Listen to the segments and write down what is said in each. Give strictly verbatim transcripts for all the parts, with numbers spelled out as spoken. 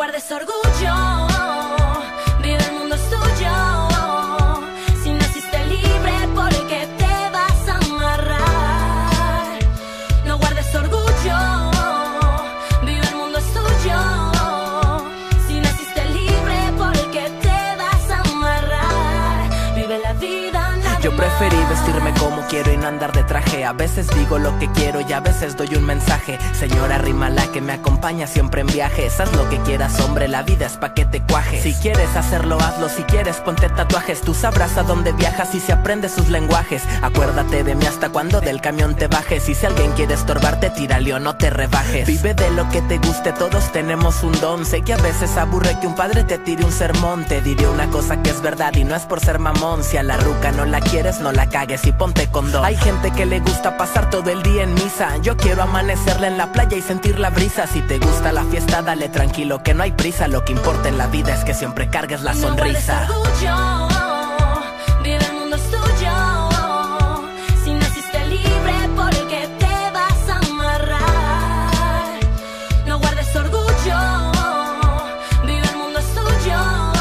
guardes orgullo, vive el mundo es tuyo. Si naciste libre, ¿por qué te vas a amarrar? No guardes orgullo, vive el mundo es tuyo. Si naciste libre, ¿por qué te vas a amarrar? Vive la vida. Yo preferí vestirme como quiero y no andar de traje. A veces digo lo que quiero y a veces doy un mensaje. Señora Rimala que me acompaña siempre en viajes. Haz lo que quieras, hombre, la vida es pa' que te cuajes. Si quieres hacerlo, hazlo, si quieres ponte tatuajes. Tú sabrás a dónde viajas y si aprendes sus lenguajes. Acuérdate de mí hasta cuando del camión te bajes. Y si alguien quiere estorbarte, tírale o no te rebajes. Vive de lo que te guste, todos tenemos un don. Sé que a veces aburre que un padre te tire un sermón. Te diré una cosa que es verdad y no es por ser mamón. Si a la ruca no la quieres, no la cagues y ponte condón. Hay gente que le gusta pasar todo el día en misa. Yo quiero amanecerla en la playa y sentir la brisa. Si te gusta la fiesta, dale tranquilo que no hay prisa. Lo que importa en la vida es que siempre cargues la sonrisa. No guardes orgullo, vive el mundo es tuyo. Si naciste libre, ¿por qué te vas a amarrar? No guardes orgullo, vive el mundo es tuyo.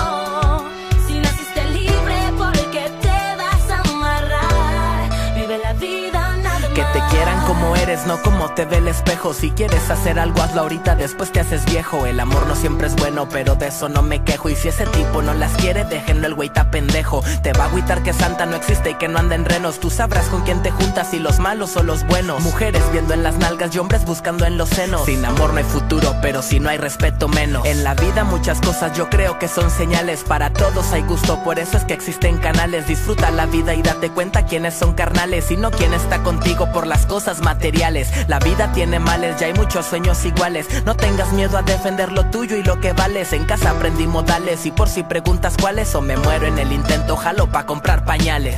Si naciste libre, ¿por qué te vas a amarrar? Vive la vida, nada más. Que te quieran como eres, no como te ve el espejo. Si quieres hacer algo, hazlo ahorita, después te haces viejo. El amor no siempre es bueno, pero de eso no me quejo. Y si ese tipo no las quiere, déjenlo, el güey está pendejo. Te va a agüitar que Santa no existe y que no anda en renos. Tú sabrás con quién te juntas, si los malos o los buenos. Mujeres viendo en las nalgas y hombres buscando en los senos. Sin amor no hay futuro, pero si no hay respeto menos. En la vida muchas cosas yo creo que son señales. Para todos hay gusto, por eso es que existen canales. Disfruta la vida y date cuenta quiénes son carnales y no quién está contigo por las cosas materiales. La vida tiene males, ya hay muchos sueños iguales. No tengas miedo a defender lo tuyo y lo que vales. En casa aprendí modales y por si preguntas cuáles, o me muero en el intento, jalo pa' comprar pañales.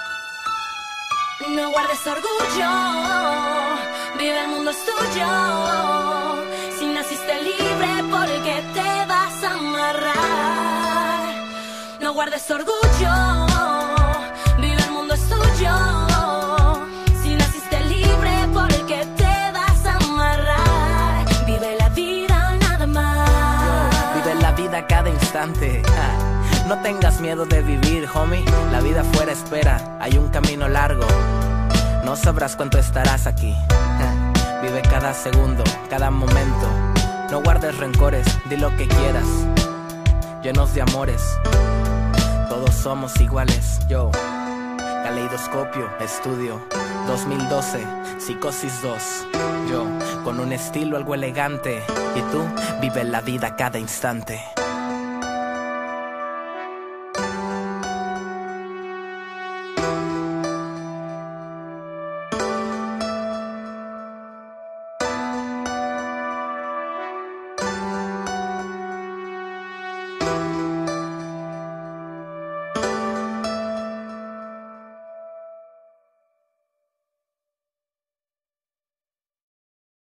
No guardes orgullo, vive el mundo es tuyo. Si naciste libre, ¿por qué te vas a amarrar? No guardes orgullo, vive el mundo es tuyo. Si naciste libre, ¿por qué te vas a amarrar? Vive la vida, nada más. Vive la vida cada instante. No tengas miedo de vivir, homie. La vida fuera espera, hay un camino largo. No sabrás cuánto estarás aquí. Vive cada segundo, cada momento. No guardes rencores, di lo que quieras. Llenos de amores, todos somos iguales. Yo, Caleidoscopio, estudio dos mil doce, Psicosis dos. Yo, con un estilo algo elegante. Y tú, vive la vida cada instante.